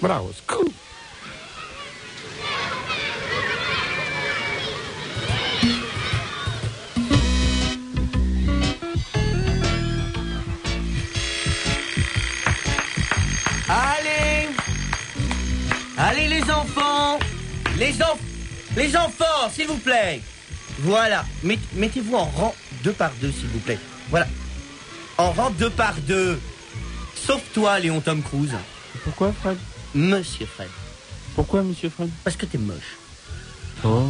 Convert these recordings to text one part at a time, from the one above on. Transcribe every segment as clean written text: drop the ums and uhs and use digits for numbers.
Bravo, cool. Allez les enfants, les enfants, s'il vous plaît. Voilà, mettez-vous en rang 2 par 2, s'il vous plaît. Voilà, en rang 2 par 2. Sauf toi, Léon Tom Cruise. Pourquoi, Fred? Monsieur Fred. Pourquoi, monsieur Fred? Parce que t'es moche. Oh.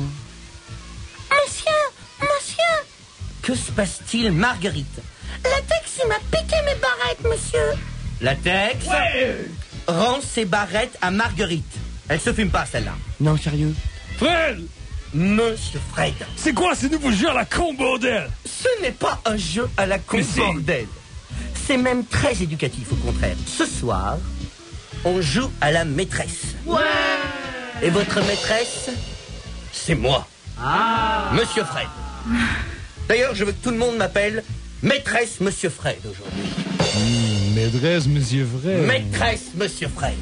Monsieur. Que se passe-t-il, Marguerite? Latex, il m'a piqué mes barrettes, monsieur. Latex, rends ses barrettes à Marguerite. Elle se fume pas, celle-là. Non, sérieux? Fred! Monsieur Fred. C'est quoi ce nouveau jeu à la con, bordel? Ce n'est pas un jeu à la con, Mais si. bordel. C'est même très éducatif, au contraire. Ce soir, on joue à la maîtresse. Ouais. Et votre maîtresse, c'est moi. Monsieur Fred. D'ailleurs, je veux que tout le monde m'appelle maîtresse Monsieur Fred aujourd'hui. Maîtresse, monsieur Fred. Maîtresse Monsieur Fred.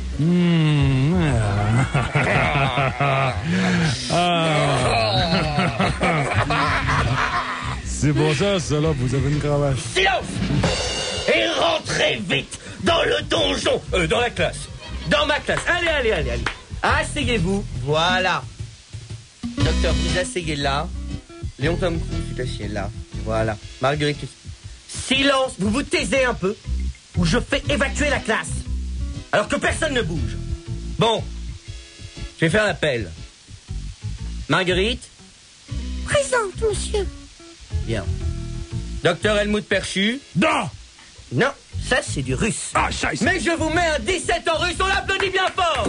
C'est pour ça, salope, vous avez une cravache. Silence! Et rentrez vite dans le donjon. Dans la classe. Dans ma classe. Allez. Asseyez-vous. Voilà. Docteur, vous asseyez là. Léon Tom Cruise, tu t'assieds là. Voilà. Marguerite, silence. Vous vous taisez un peu ou je fais évacuer la classe. Alors que personne ne bouge. Bon. Je vais faire l'appel. Marguerite? Présente, monsieur. Bien. Docteur Helmut Perchu? Non, ça c'est du russe. Ah, scheiße. Mais je vous mets un 17 en russe, on l'applaudit bien fort.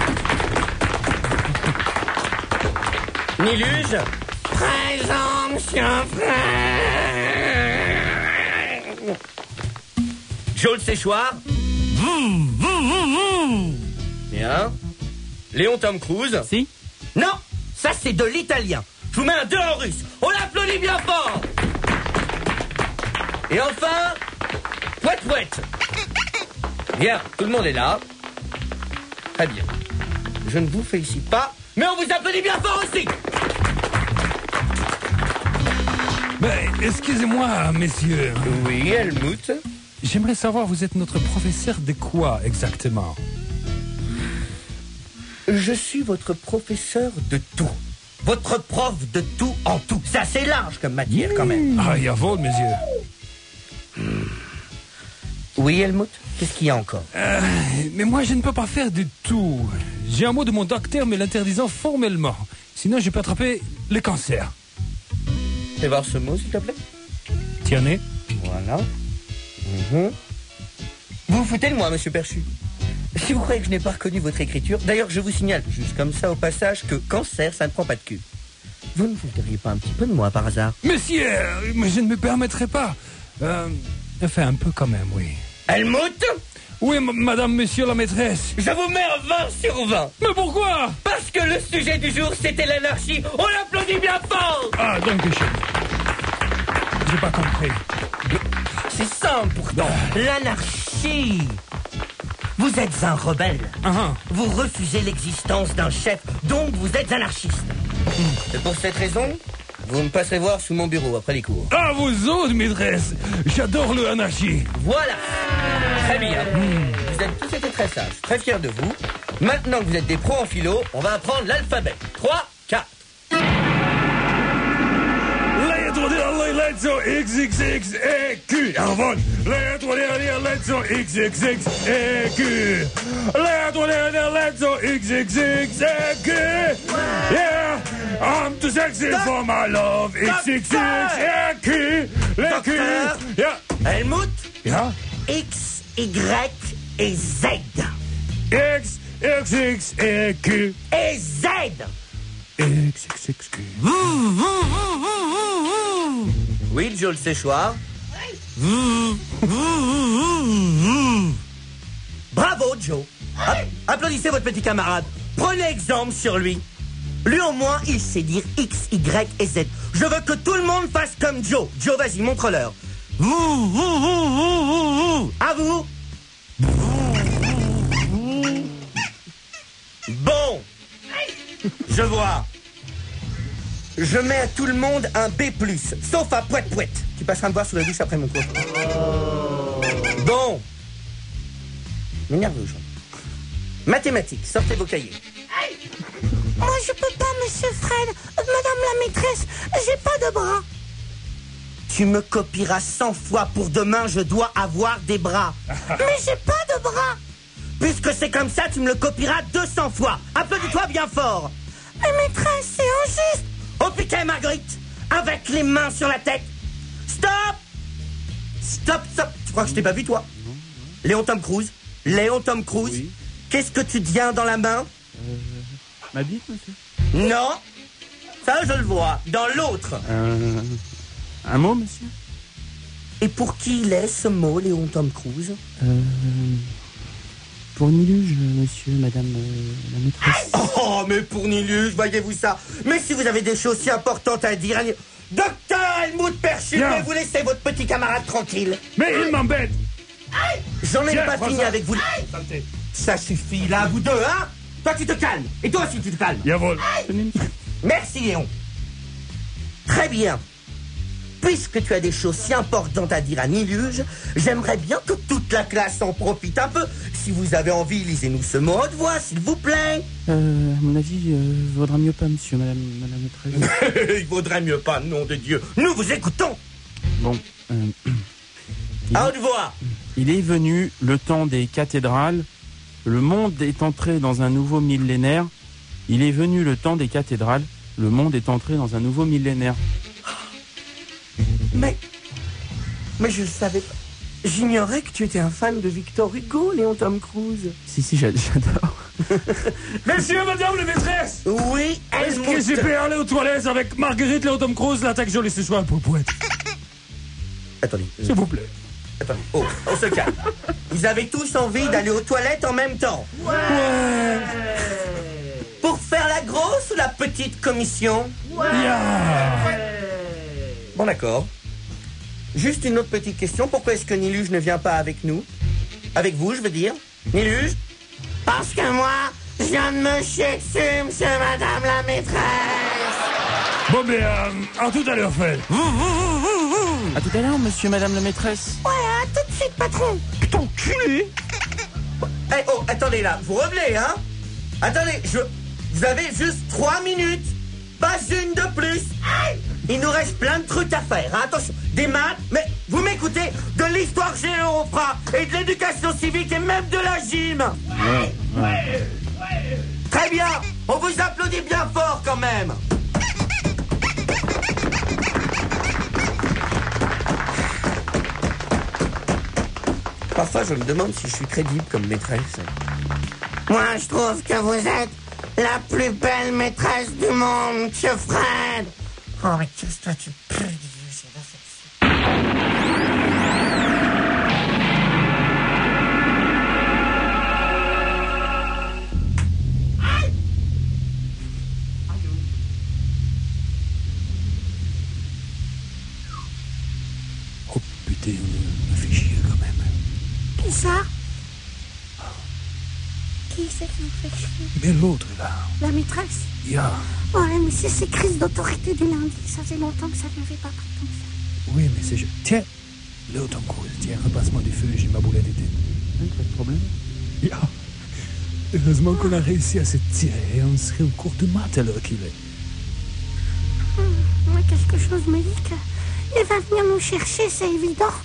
Niluge? Présent, monsieur Fred. Joel Séchoir? Bien. Léon Tom Cruise? Si? Non, ça c'est de l'italien. Je vous mets un 2 en russe. On l'applaudit bien fort. Et enfin, Pouette. Bien, tout le monde est là. Très bien. Je ne vous félicite pas, mais on vous applaudit bien fort aussi. Mais, excusez-moi, messieurs. Oui, Helmut. J'aimerais savoir, vous êtes notre professeur de quoi, exactement? Je suis votre professeur de tout. Votre prof de tout en tout. C'est assez large comme matière, quand même. Ah, jawohl, monsieur. Oui, Helmut? Qu'est-ce qu'il y a encore? Mais moi, je ne peux pas faire du tout. J'ai un mot de mon docteur me l'interdisant formellement. Sinon, je peux attraper le cancer. Fais voir ce mot, s'il te plaît. Tiens-né. Voilà. Vous vous foutez de moi, monsieur Perchu? Si vous croyez que je n'ai pas reconnu votre écriture... D'ailleurs, je vous signale, juste comme ça au passage, que cancer, ça ne prend pas de cul. Vous ne voudriez pas un petit peu de moi, par hasard? Monsieur, mais je ne me permettrai pas. Enfin, un peu quand même, oui. Helmut? Oui, madame, monsieur la maîtresse. Je vous mets un 20 sur 20. Mais pourquoi? Parce que le sujet du jour, c'était l'anarchie. On l'applaudit bien fort. Ah, donc, j'ai pas compris. C'est simple, pourtant. L'anarchie. Vous êtes un rebelle. Vous refusez l'existence d'un chef, donc vous êtes anarchiste. Et pour cette raison, vous me passerez voir sous mon bureau après les cours. Ah, vous autres, maîtresse. J'adore le anarchie. Voilà. Très bien. Vous avez tous été très sages, très fiers de vous. Maintenant que vous êtes des pros en philo, on va apprendre l'alphabet. 3, 4. Letzo XXX et Q. Jawohl. Letzo XXX et Q. Letzo XXX et Q. Yeah, I'm too sexy for my love. XXX et Q. Les Q. Yeah. Helmut? Ja? X, Y et Z. X, XX et Q. Et Z. XXX Q. Oui, Joel Séchoir. Bravo, Joe. Applaudissez votre petit camarade. Prenez exemple sur lui. Lui, au moins, il sait dire X, Y et Z. Je veux que tout le monde fasse comme Joe. Joe, vas-y, montre-leur. À vous. Je vois. Je mets à tout le monde un B+, sauf à Pouette Pouette. Tu passeras me voir sous la douche après mon cours. Bon. M'énerve, Jean. Mathématiques, sortez vos cahiers. Moi, je peux pas, monsieur Fred. Madame la maîtresse, j'ai pas de bras. Tu me copieras 100 fois pour demain, je dois avoir des bras. Mais j'ai pas de bras. Puisque c'est comme ça, tu me le copieras 200 fois. Applaudis-toi bien fort. Mais maîtresse, c'est injuste. Au piquet, Marguerite, avec les mains sur la tête. Stop. Stop, stop. Tu crois que je t'ai pas vu, toi? Léon Tom Cruise. Léon Tom Cruise. Oui. Qu'est-ce que tu tiens dans la main? Ma bite, monsieur? Non. Ça, je le vois. Dans l'autre. Un mot, monsieur? Et pour qui il est, ce mot, Léon Tom Cruise? Pour Niluge, monsieur, madame la maîtresse. Oh, mais pour Niluge, voyez-vous ça? Mais si vous avez des choses si importantes à dire... Docteur Helmut Perchut, Bien. mais vous laissez votre petit camarade tranquille. Mais il m'embête. J'en ai Tiens, pas prends fini ça. avec vous. Santé. Ça suffit, là, vous deux, hein? Toi, tu te calmes. Et toi aussi, tu te calmes. Jawohl. Tenez, monsieur. Merci, Léon. Très bien. Puisque tu as des choses si importantes à dire à Niluge, j'aimerais bien que toute la classe en profite un peu. Si vous avez envie, lisez-nous ce mot à haute voix, s'il vous plaît. À mon avis, vaudra mieux pas, monsieur, madame la maîtresse. Il vaudrait mieux pas, nom de Dieu. Nous vous écoutons. Bon, À haute voix. il est venu le temps des cathédrales. Le monde est entré dans un nouveau millénaire. Il est venu le temps des cathédrales. Le monde est entré dans un nouveau millénaire. Mais je le savais pas. J'ignorais que tu étais un fan de Victor Hugo, Léon Tom Cruise. Si, j'adore. Monsieur, madame la maîtresse. Oui, Est-ce Helmut. que je peux aller aux toilettes avec Marguerite Léon Tom Cruise, l'attaque jolie ce soir pour Pouette? Attendez, S'il vous plaît. attendez. Oh, on se calme. Vous avez tous envie d'aller aux toilettes en même temps. Ouais. Pour faire la grosse ou la petite commission? Yeah. Bon, d'accord. Juste une autre petite question. Pourquoi est-ce que Niluge ne vient pas avec nous? Avec vous, je veux dire. Niluge? Parce que moi, je viens de me chier dessus, monsieur, madame la maîtresse. Bon, mais à tout à l'heure, Fred. À tout à l'heure, monsieur, madame la maîtresse. Ouais, à tout de suite, patron. Putain, enculé. Eh, oh, attendez là. Vous revenez, hein? Attendez, vous avez juste 3 minutes. Pas une de plus. Il nous reste plein de trucs à faire, hein. Attention, des maths, mais vous m'écoutez, de l'histoire géo, on fera, et de l'éducation civique et même de la gym. Très bien, on vous applaudit bien fort quand même. Parfois, je me demande si je suis crédible comme maîtresse. Moi, je trouve que vous êtes la plus belle maîtresse du monde, monsieur Fred. Oh, mais qu'est-ce que toi, tu peux dire, c'est l'affection. Oh putain, on me fait chier quand même. Qui ça? Qui c'est qui me fait chier? Mais l'autre là, La maîtresse? yeah. Ouais, mais c'est ces crises d'autorité du lundi. Ça fait longtemps que ça ne fait pas pris comme ça. Oui, mais c'est... Tiens, Léon Tom Cruise, tiens, repasse-moi du feu, j'ai ma boulette d'été. Pas de problème. Yeah. Heureusement qu'on a réussi à se tirer, on serait au cours de maths à l'heure qu'il est. Moi, quelque chose me dit qu'il va venir nous chercher, c'est évident.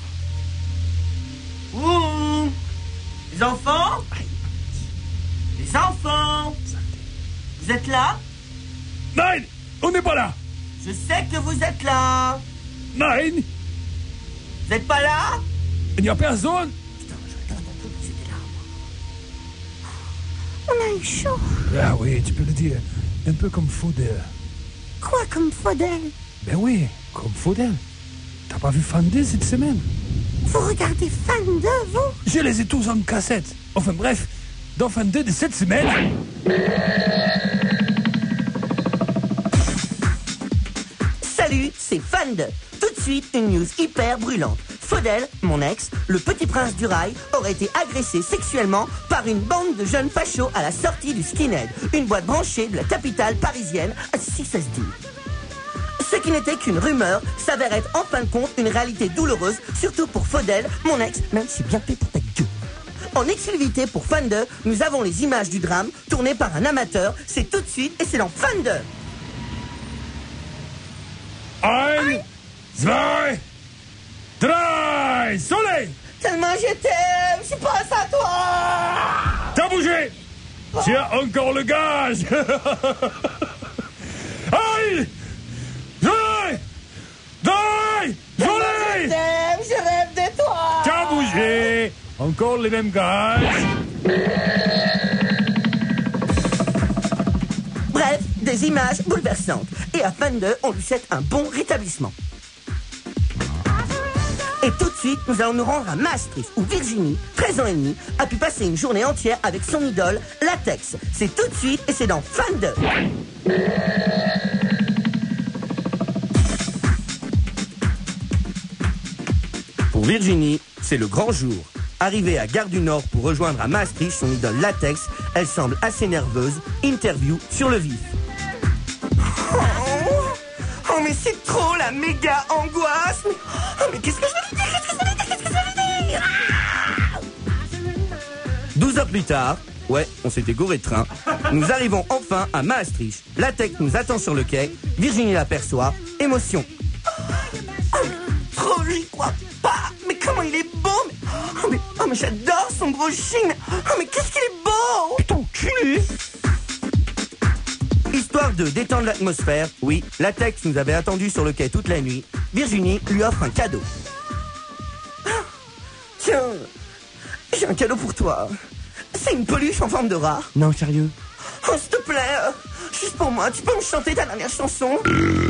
Ouh. Les enfants? Les enfants? Vous êtes là? Nein, on n'est pas là. Je sais que vous êtes là. Nein, Vous êtes pas là? il n'y a personne. On a eu chaud. Ah oui, tu peux le dire. Un peu comme Faudel. Quoi comme Faudel? Ben oui, comme Faudel. T'as pas vu Fan 2 cette semaine? Vous regardez Fan 2, vous? Je les ai tous en cassette. Enfin bref, dans Fan 2 de cette semaine... Salut, c'est Fan 2. Tout de suite, une news hyper brûlante. Faudel, mon ex, le petit prince du rail, aurait été agressé sexuellement par une bande de jeunes fachos à la sortie du Skinhead, une boîte branchée de la capitale parisienne, si ça se dit. Ce qui n'était qu'une rumeur s'avère être en fin de compte une réalité douloureuse, surtout pour Faudel, mon ex, même si bien fait pour ta gueule. En exclusivité pour Fan 2, nous avons les images du drame tournées par un amateur. C'est tout de suite et c'est dans Fan 2. 1, 2, 3, soleil! Tellement je t'aime, je pense à toi. T'as bougé! Tiens, encore le gaz! Aïe! Soleil! Soleil! Soleil! Je t'aime, je rêve de toi. T'as bougé! Encore les mêmes gaz! Bref, des images bouleversantes. Et à Fan 2, on lui souhaite un bon rétablissement. Et tout de suite, nous allons nous rendre à Maastricht, où Virginie, 13 ans et demi, a pu passer une journée entière avec son idole, Latex. C'est tout de suite et c'est dans Fan 2. Pour Virginie, c'est le grand jour. Arrivée à Gare du Nord pour rejoindre à Maastricht son idole Latex, elle semble assez nerveuse. Interview sur le vif. Oh mais c'est trop la méga angoisse. Mais qu'est-ce que je vais lui dire? Qu'est-ce que je vais lui dire 12 heures plus tard, ouais, on s'était gouré de train, nous arrivons enfin à Maastricht. Latex nous attend sur le quai. Virginie l'aperçoit. Émotion. Trop, j'y crois pas. Mais comment il est beau. Mais j'adore son brushing. Mais qu'est-ce qu'il est beau. Putain, culé. Histoire de détendre l'atmosphère, oui, Latex nous avait attendu sur le quai toute la nuit. Virginie lui offre un cadeau. Tiens, j'ai un cadeau pour toi. C'est une peluche en forme de rat. Non, sérieux. Oh, s'il te plaît, juste pour moi, tu peux me chanter ta dernière chanson?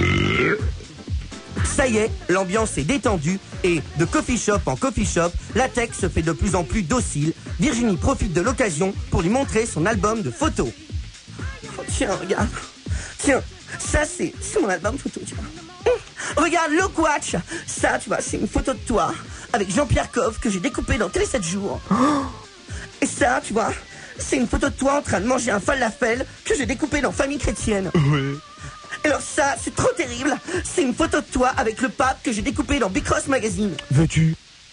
Ça y est, l'ambiance est détendue et de coffee shop en coffee shop, Latex se fait de plus en plus docile. Virginie profite de l'occasion pour lui montrer son album de photos. Oh, tiens, regarde. Tiens, ça c'est mon album photo, tu vois. Regarde, Look Watch. Ça, tu vois, c'est une photo de toi avec Jean-Pierre Coff que j'ai découpé dans Télé 7 jours. Et ça, tu vois, c'est une photo de toi en train de manger un falafel que j'ai découpé dans Famille Chrétienne. Ouais. Et alors ça, c'est trop terrible. C'est une photo de toi avec le pape que j'ai découpé dans Bicross Magazine. Veux-tu?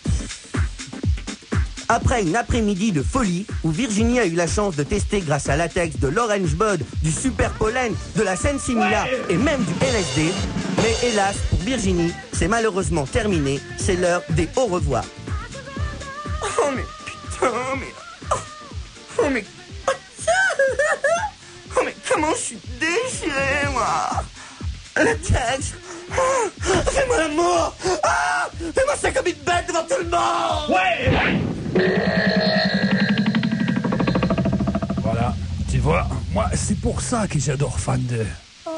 Après une après-midi de folie, où Virginie a eu la chance de tester grâce à Latex de l'Orange Bud, du Super Pollen, de la Sensimilla et même du LSD, mais hélas, pour Virginie, c'est malheureusement terminé. C'est l'heure des au revoir. Oh mais putain, mais... Oh mais... Oh mais comment je suis déchiré, moi. Latex, fais-moi l'amour. Fais-moi ça comme une bête devant tout le monde. Ouais. Voilà, tu vois, moi c'est pour ça que j'adore Fan 2.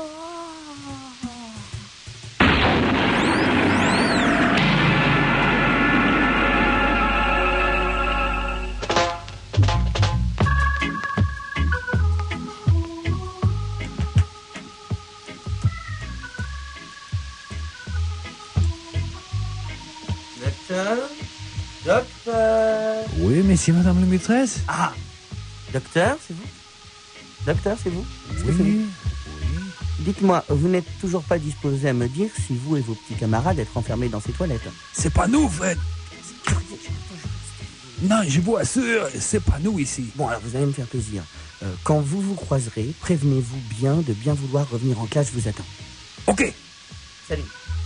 Docteur. Oui, mais c'est madame la maîtresse. Ah, docteur, c'est vous? Docteur, c'est vous? Oui. Dites-moi, vous n'êtes toujours pas disposé à me dire si vous et vos petits camarades êtes enfermés dans ces toilettes? C'est pas nous, Fred. Non, je vous assure, c'est pas nous ici. Bon, alors vous allez me faire plaisir. Quand vous vous croiserez, prévenez-vous bien de bien vouloir revenir en classe, je vous attends. Ok. Salut.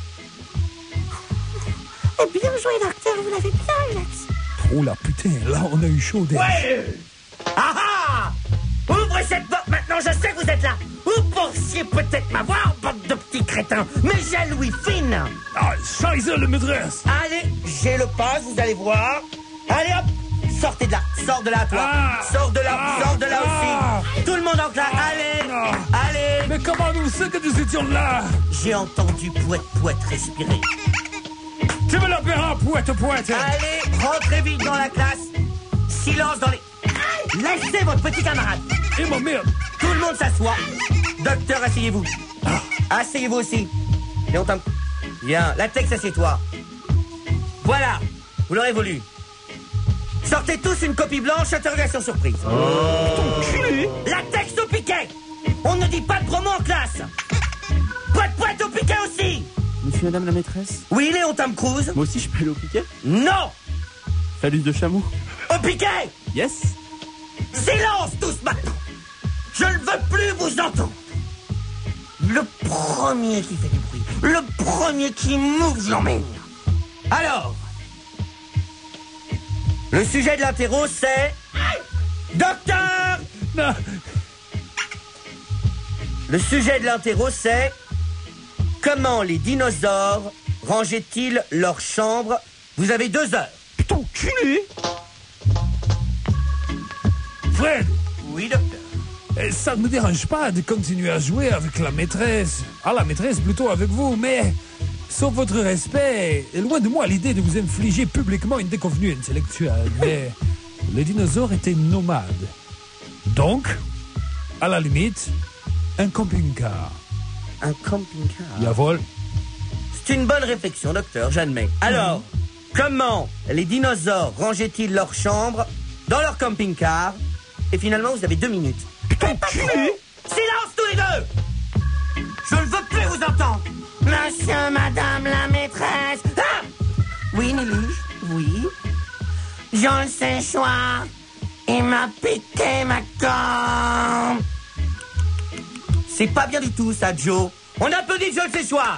Oh, bien joué, docteur, vous l'avez bien, Alex. Oh la putain, là on a eu chaud déjà. Ouais. Ah ah! Ouvrez cette porte maintenant, je sais que vous êtes là. Vous pensiez peut-être m'avoir, bande de petits crétins, mais j'ai Louis Fine. Ah, scheiße, le maîtresse. Allez, j'ai le passe, vous allez voir. Allez hop, sortez de là, sors de là toi. Sors de là aussi. Tout le monde en classe, allez, allez. Mais comment nous c'est que nous étions là? J'ai entendu pouette respirer. Tu me l'appelleras poète. Allez, rentrez vite dans la classe. Silence dans les... Laissez votre petit camarade. Et ma merde. Tout le monde s'assoit. Docteur, asseyez-vous. Asseyez-vous aussi. Bien, Latex, assieds-toi. Voilà, vous l'aurez voulu. Sortez tous une copie blanche, interrogation surprise. La texte au piquet. On ne dit pas de promo en classe. Poète au piquet aussi. Monsieur, madame la maîtresse, Oui, Léon Tom Cruise. moi aussi je peux aller au piquet. Non. Phallus de chameau. Au piquet. Yes. Silence tous maintenant. Je ne veux plus vous entendre. Le premier qui fait du bruit, le premier qui move, je l'emmène. Alors, le sujet de l'interro, c'est... Docteur. Non. Le sujet de l'interro, c'est... Comment les dinosaures rangeaient-ils leur chambre? Vous avez 2 heures. Putain, culé. Fred, Oui, docteur. ça ne me dérange pas de continuer à jouer avec la maîtresse. Ah, la maîtresse plutôt avec vous, mais... Sauf votre respect, loin de moi l'idée de vous infliger publiquement une déconvenue intellectuelle. Mais les dinosaures étaient nomades. Donc, à la limite, un camping-car. Un camping-car. Jawohl. C'est une bonne réflexion, docteur, j'admets. Alors, comment les dinosaures rangeaient-ils leur chambre dans leur camping-car? Et finalement, vous avez 2 minutes. Silence tous les deux. Je ne veux plus vous entendre. Monsieur, madame la maîtresse. Ah! Oui, Néluge, oui. Je le sais, choix. Il m'a piqué ma gomme. C'est pas bien du tout, ça, Joe. On applaudit Joe le Séchoir.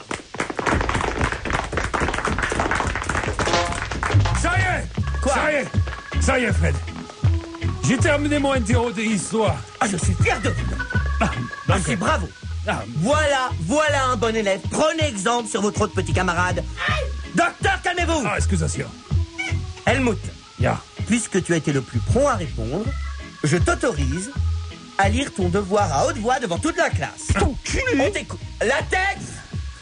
Ça y est. Quoi? Ça y est, Fred. J'ai terminé mon interro de histoire. Ah, je suis fier de vous. Ah, c'est bravo. Voilà un bon élève. Prenez exemple sur votre autre petit camarade. Docteur, calmez-vous. Ah, excusation. Helmut, Ya. puisque tu as été le plus prompt à répondre, je t'autorise à lire ton devoir à haute voix devant toute la classe. On t'écoute. La texte.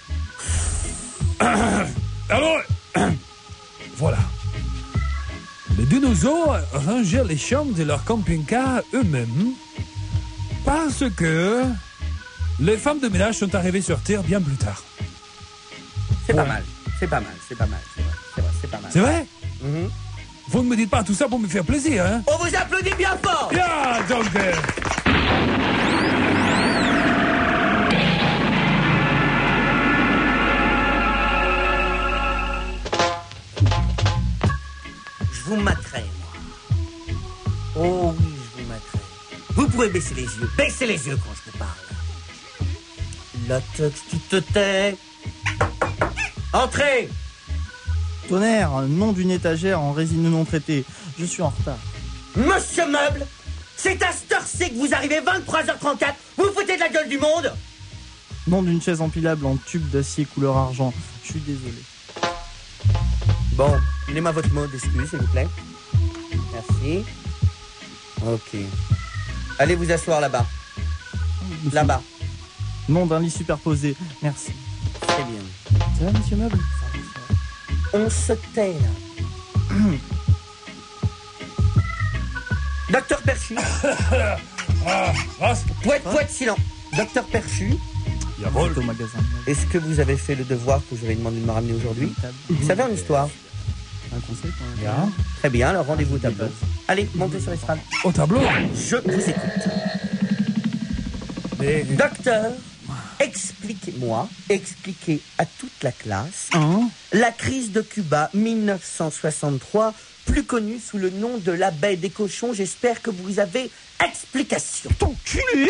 Alors, voilà. Les dinosaures rangeaient les chambres de leur camping-car eux-mêmes parce que les femmes de ménage sont arrivées sur Terre bien plus tard. C'est pas mal. C'est pas mal. C'est vrai. C'est pas mal. C'est vrai? Mhm. Vous ne me dites pas tout ça pour me faire plaisir, hein? On vous applaudit bien fort. Ya, docteur. Je vous materai, moi. Oh oui, je vous materai. Vous pouvez baisser les yeux. Baissez les yeux quand je vous parle. La texte, tu te tais. Entrez. Tonnerre, nom d'une étagère en résine non traitée. Je suis en retard. Monsieur Meuble, c'est à cette heure-ci que vous arrivez 23h34. Vous vous foutez de la gueule du monde. Nom d'une chaise empilable en tube d'acier couleur argent. Je suis désolé. Bon, donnez-moi votre mot d'excuse, s'il vous plaît. Merci. Ok. Allez vous asseoir là-bas. Monsieur- Là-bas. Nom d'un lit superposé. Merci. Très bien. Ça va, monsieur Meuble? On se tait, là. Docteur Perchu. Poète, silence. Docteur Perchu, Jawohl. Au magasin. est-ce que vous avez fait le devoir que je vous avais demandé de me ramener aujourd'hui? Vous savez en histoire? Un conseil pour un Ya. Très bien, alors rendez-vous au tableau. Allez, montez sur l'estrade. Au tableau. Je vous écoute. Mais, Docteur, expliquez à toute la classe Hein? la crise de Cuba 1963, plus connue sous le nom de la baie des cochons. J'espère que vous avez explication. ton culé.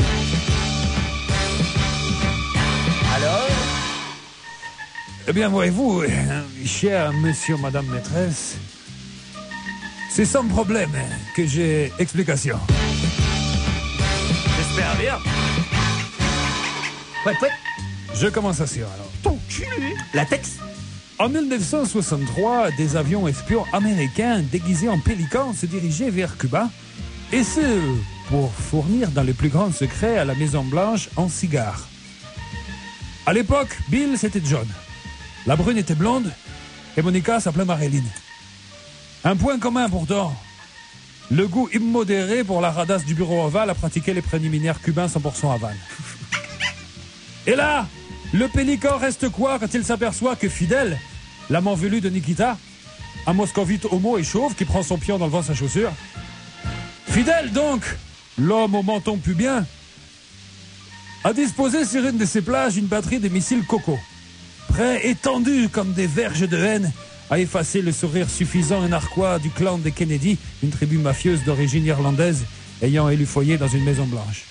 Alors, Eh bien, voyez-vous, cher monsieur, madame maîtresse, c'est sans problème que j'ai explication. j'espère bien. Ouais. Je commence assis alors. Ton culé. La texte. En 1963, des avions espions américains déguisés en pélicans se dirigeaient vers Cuba, et ce, pour fournir dans les plus grands secrets à la Maison-Blanche en cigares. À l'époque, Bill, c'était John. La brune était blonde, et Monica s'appelait Marilyn. Un point commun pourtant, le goût immodéré pour la radasse du bureau ovale à pratiquer les préliminaires cubains 100% Havane. Et là, le pélican reste quoi quand il s'aperçoit que Fidel, l'amant velu de Nikita, un moscovite homo et chauve qui prend son pion dans le vent de sa chaussure. Fidèle donc, l'homme au menton pubien, a disposé sur une de ses plages une batterie de missiles Coco, prêts étendus comme des verges de haine à effacer le sourire suffisant et narquois du clan des Kennedy, une tribu mafieuse d'origine irlandaise ayant élu foyer dans une maison blanche.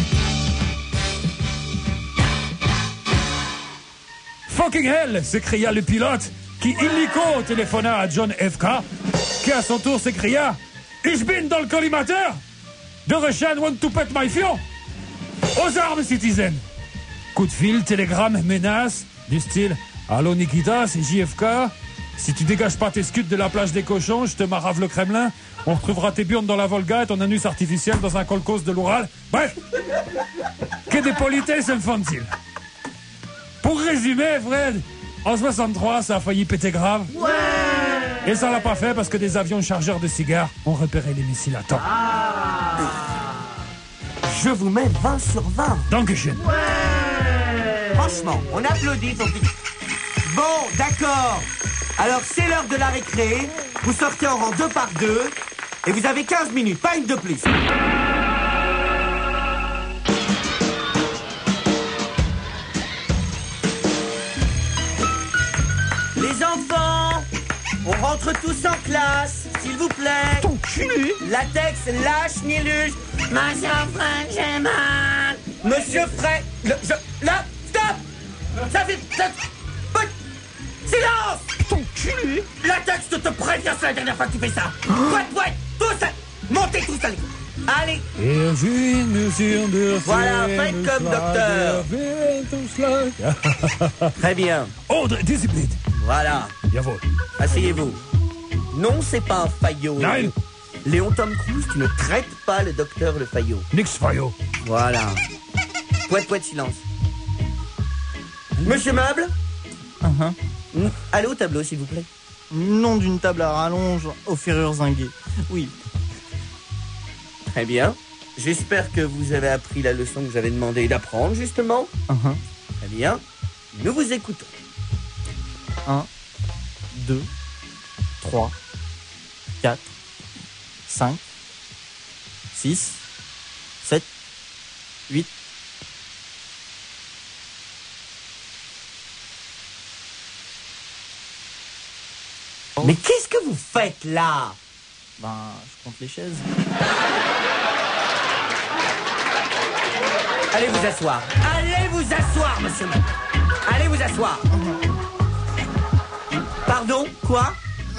Fucking hell, s'écria le pilote, qui illico téléphona à John F.K., qui à son tour s'écria « Ich bin dans le collimateur! De Russian want to pet my fion! Aux armes, citizen !» Coup de fil, télégramme, menace, du style « Allô Nikita, c'est JFK. Si tu dégages pas tes scuds de la plage des cochons, je te marave le Kremlin. On retrouvera tes burnes dans la Volga et ton anus artificiel dans un kolkhoz de l'Oural. Bref, que des politesses infantiles. » Pour résumer, Fred, en 63, ça a failli péter grave. Ouais. Et ça l'a pas fait parce que des avions chargeurs de cigares ont repéré les missiles à temps. Je vous mets 20 sur 20. Dankeschön. Franchement, on applaudit ton petit... Bon, d'accord. Alors, c'est l'heure de la récré. Vous sortez en rang 2 par 2. Et vous avez 15 minutes, pas une de plus. Les enfants, on rentre tous en classe, s'il vous plaît. Ton cul. Latex, lâche, niluge. Monsieur Fred, j'ai mal. Monsieur Fred, là, stop. Ça fait... Silence. Ton cul. Latex, je te préviens, c'est la dernière fois que tu fais ça. Ouais, tous, montez tous à l'école. Allez. Voilà, faites comme docteur. Très bien. Ordre, discipline. Voilà. Jawohl. Asseyez-vous. Non, c'est pas un Fayot. Nein. Léon Tom Cruise, tu ne traites pas le docteur le Fayot. Nix Fayot. Voilà. Pouet, silence. Monsieur Meuble, allez au tableau, s'il vous plaît. Nom d'une table à rallonge aux ferrures zinguées. Oui. Très bien. J'espère que vous avez appris la leçon que vous avez demandé d'apprendre, justement. Très bien. Nous vous écoutons. 1, 2, 3, 4, 5, 6, 7, 8. Mais qu'est-ce que vous faites là? Ben, je compte les chaises. Allez vous asseoir. Allez vous asseoir, monsieur. Allez vous asseoir. Pardon, quoi?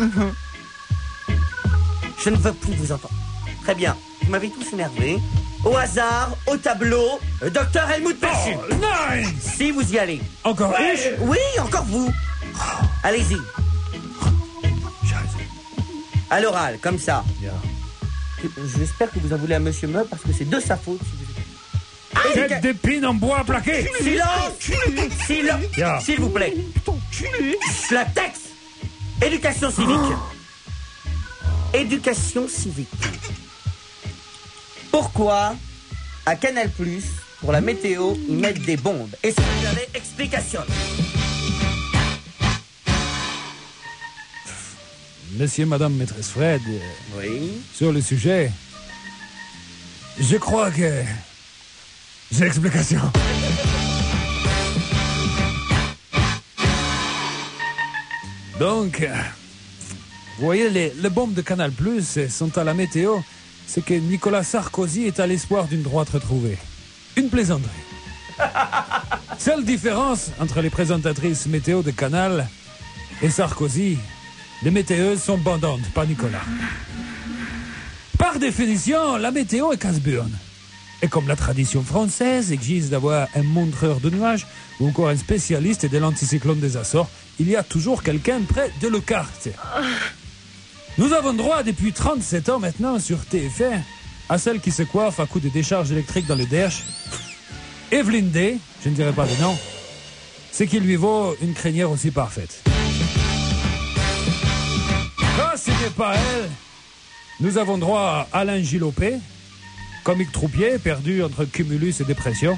Je ne veux plus vous entendre. Très bien. Vous m'avez tous énervé. Au hasard, au tableau, docteur Helmut Peschu. Oh, nein. Si vous y allez. Encore ich? Oui, encore vous. Allez-y. À l'oral, comme ça. Ja. J'espère que vous en voulez à monsieur Meub parce que c'est de sa faute. Tête d'épine en bois plaqué. Silence. Ja. S'il vous plaît. La texte. Éducation civique. Éducation civique. Pourquoi, à Canal+, pour la météo, ils mettent des bombes? Et ça, vous avez explication. Monsieur, madame, maîtresse Fred, Oui. sur le sujet, je crois que j'ai l'explication. Donc, vous voyez, les bombes de Canal+, sont à la météo, c'est que Nicolas Sarkozy est à l'espoir d'une droite retrouvée. Une plaisanterie. Seule différence entre les présentatrices météo de Canal et Sarkozy, les météeuses sont bandantes, pas Nicolas. Par définition, la météo est casse-burne. Et comme la tradition française exige d'avoir un montreur de nuages ou encore un spécialiste de l'anticyclone des Açores, il y a toujours quelqu'un près de le carte. Nous avons droit depuis 37 ans maintenant sur TF1 à celle qui se coiffe à coups de décharge électrique dans le derche. Evelyne D, je ne dirai pas de nom, c'est qui lui vaut une crinière aussi parfaite. Quand ce n'est pas elle, nous avons droit à Alain Gilopé, comique troupier perdu entre cumulus et dépression.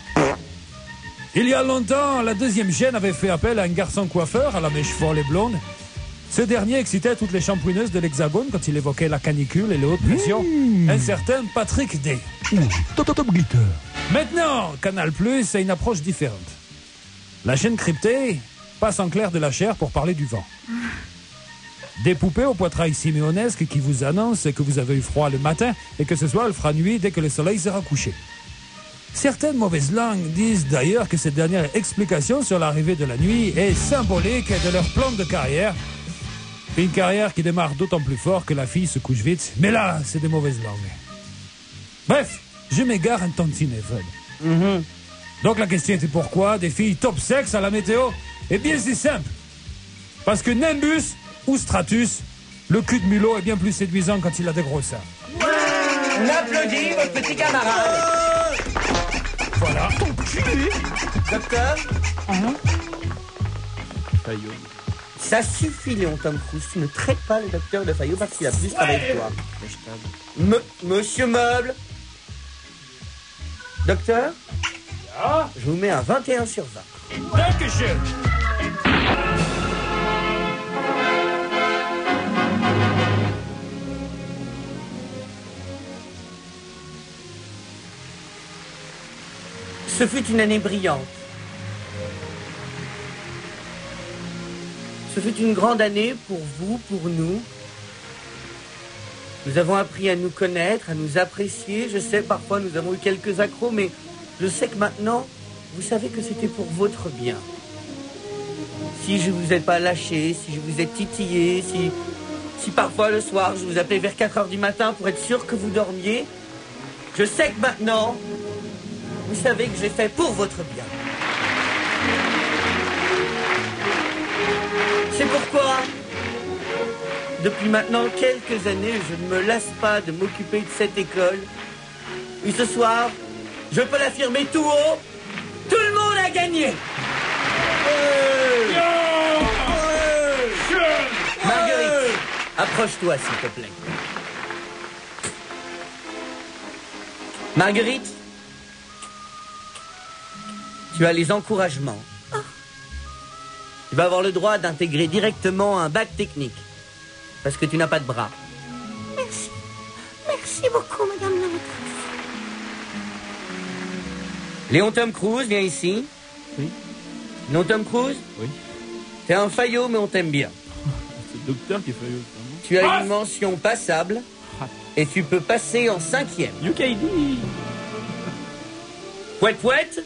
Il y a longtemps, la deuxième chaîne avait fait appel à un garçon coiffeur à la mèche folle et blonde Ce dernier excitait toutes les champouineuses de l'Hexagone quand il évoquait la canicule et les hautes pressions. Un certain Patrick D. Maintenant, Canal+ a une approche différente. La chaîne cryptée passe en clair de la chair pour parler du vent. Des poupées au poitrail siméonesque qui vous annoncent que vous avez eu froid le matin et que ce soir il fera nuit dès que le soleil sera couché. Certaines mauvaises langues disent d'ailleurs que cette dernière explication sur l'arrivée de la nuit est symbolique de leur plan de carrière. Une carrière qui démarre d'autant plus fort que la fille se couche vite. Mais là, c'est des mauvaises langues. Bref, je m'égare un tantinet, Fred. Donc la question était pourquoi des filles top sexe à la météo? Eh bien, c'est simple. Parce que Nimbus ou Stratus, le cul de mulot est bien plus séduisant quand il a des gros seins. On applaudit votre petit camarade. Voilà. Docteur, Fayot. ça suffit, Léon Tom Cruise. Tu ne traites pas le docteur de Fayot parce qu'il a plus travaillé que toi. Monsieur Meuble. Docteur, je vous mets un 21 sur 20. Dankeschön. Ce fut une année brillante. Ce fut une grande année pour vous, pour nous. Nous avons appris à nous connaître, à nous apprécier. Je sais, parfois nous avons eu quelques accros, mais je sais que maintenant, vous savez que c'était pour votre bien. Si je vous ai pas lâché, si je vous ai titillé, si parfois le soir je vous appelais vers 4 heures du matin pour être sûr que vous dormiez, je sais que maintenant, vous savez que j'ai fait pour votre bien. C'est pourquoi, depuis maintenant quelques années, je ne me lasse pas de m'occuper de cette école. Et ce soir, je peux l'affirmer tout haut, tout le monde a gagné. Marguerite, approche-toi s'il te plaît. Marguerite, tu as les encouragements. Tu vas avoir le droit d'intégrer directement un bac technique. Parce que tu n'as pas de bras. Merci. Merci beaucoup, madame la maîtresse. Léon Tom Cruise, viens ici. Oui. Léon Tom Cruise, Oui. t'es un faillot, mais on t'aime bien. C'est le docteur qui est Fayot, vraiment. Tu as une mention passable et tu peux passer en 5e. UKD. Pouette pouette.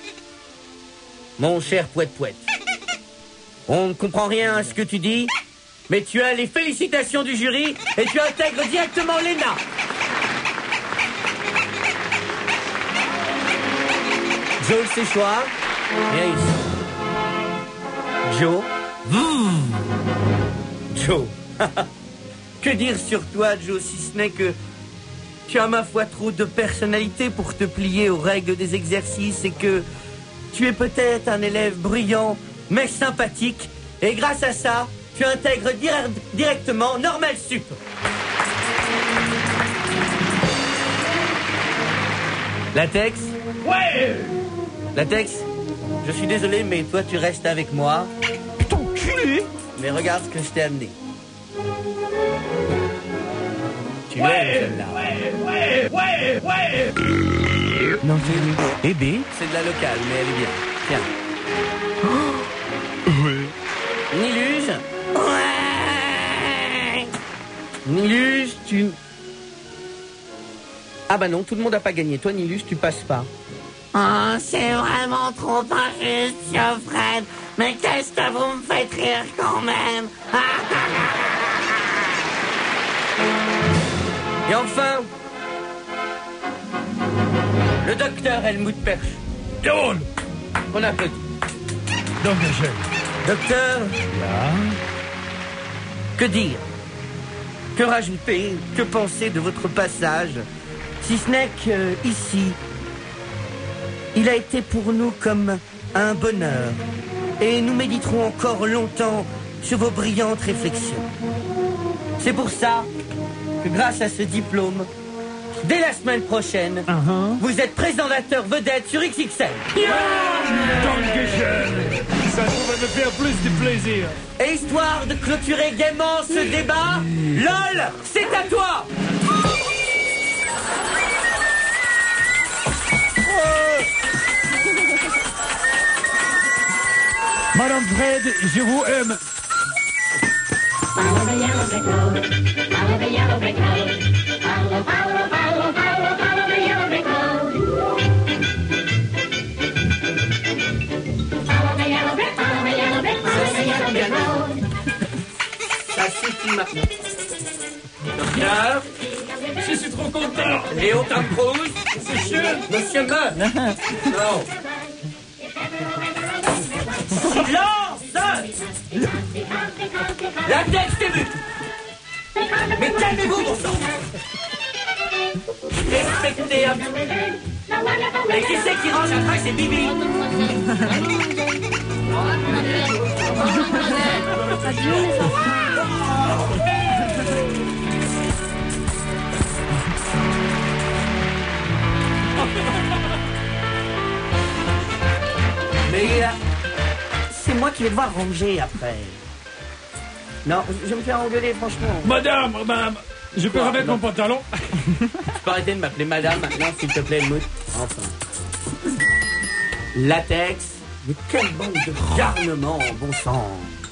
Mon cher pouette pouette. On ne comprend rien à ce que tu dis, mais tu as les félicitations du jury et tu intègres directement l'ENA. Joe le séchoir, viens ici. Joe. Joe. Que dire sur toi, Joe, si ce n'est que tu as ma foi trop de personnalité pour te plier aux règles des exercices et que tu es peut-être un élève brillant mais sympathique et grâce à ça, tu intègres directement Normal Sup. Latex? Ouais! Latex, je suis désolé, mais toi tu restes avec moi. Putain, culé! Mais regarde ce que je t'ai amené. Tu l'aimes celle-là? Ouais! Non, c'est bébé. C'est de la locale, mais elle est bien. Tiens. Niluge? Ouais. Niluge, tu... Ah bah non, tout le monde n'a pas gagné. Toi, Niluge, tu passes pas. Oh, c'est vraiment trop injuste, Monsieur Fred. Mais qu'est-ce que vous me faites rire quand même? Et enfin, le docteur Helmut Perch. Jawohl. On applaudit. Dankeschön. Docteur, Ja. que dire? Que rajouter? Que penser de votre passage? Si ce n'est que, ici, il a été pour nous comme un bonheur. Et nous méditerons encore longtemps sur vos brillantes réflexions. C'est pour ça que grâce à ce diplôme, dès la semaine prochaine, vous êtes présentateur vedette sur XXL. Dankeschön. Ça pourrait me faire plus de plaisir. Et histoire de clôturer gaiement ce débat, LOL, c'est à toi. Madame Fred, je vous aime. Follow the yellow brick road. Follow the yellow brick road. Follow, follow, follow, follow, follow the yellow brick road. Follow the yellow brick, follow the yellow brick, follow the yellow brick road. Ça suffit maintenant. Docteur, Je suis trop content. Léo Camprousse, Monsieur Meuf. Non. Silence. La tête débute. Mais calmez-vous, bon sang. Respectez un peu. Mais qui c'est qui range après, c'est Bibi. Mais c'est moi qui vais devoir ranger après. Non, je vais me faire engueuler, franchement. Madame, je peux Quoi, remettre non. mon pantalon? Tu peux arrêter de m'appeler madame maintenant, s'il te plaît, Helmut. Enfin. Latex. Mais quelle bande de garnement, bon sang.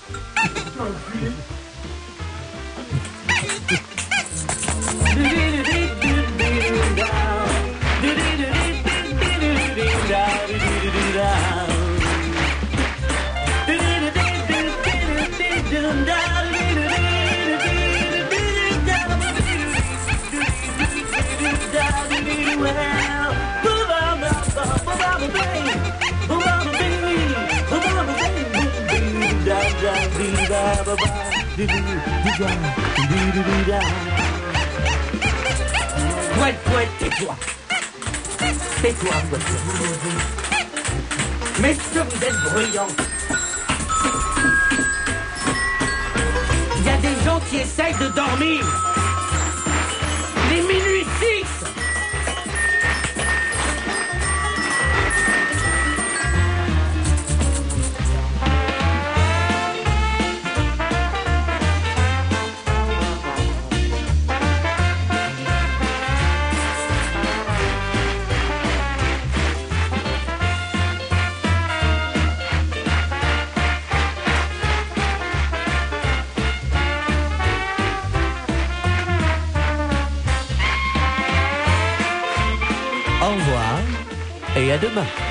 Poète, poète, tais-toi. Tais-toi, poète. Mais ce que vous êtes bruyant. Il y a des gens qui essayent de dormir. Les minuit 6. Au revoir et à demain.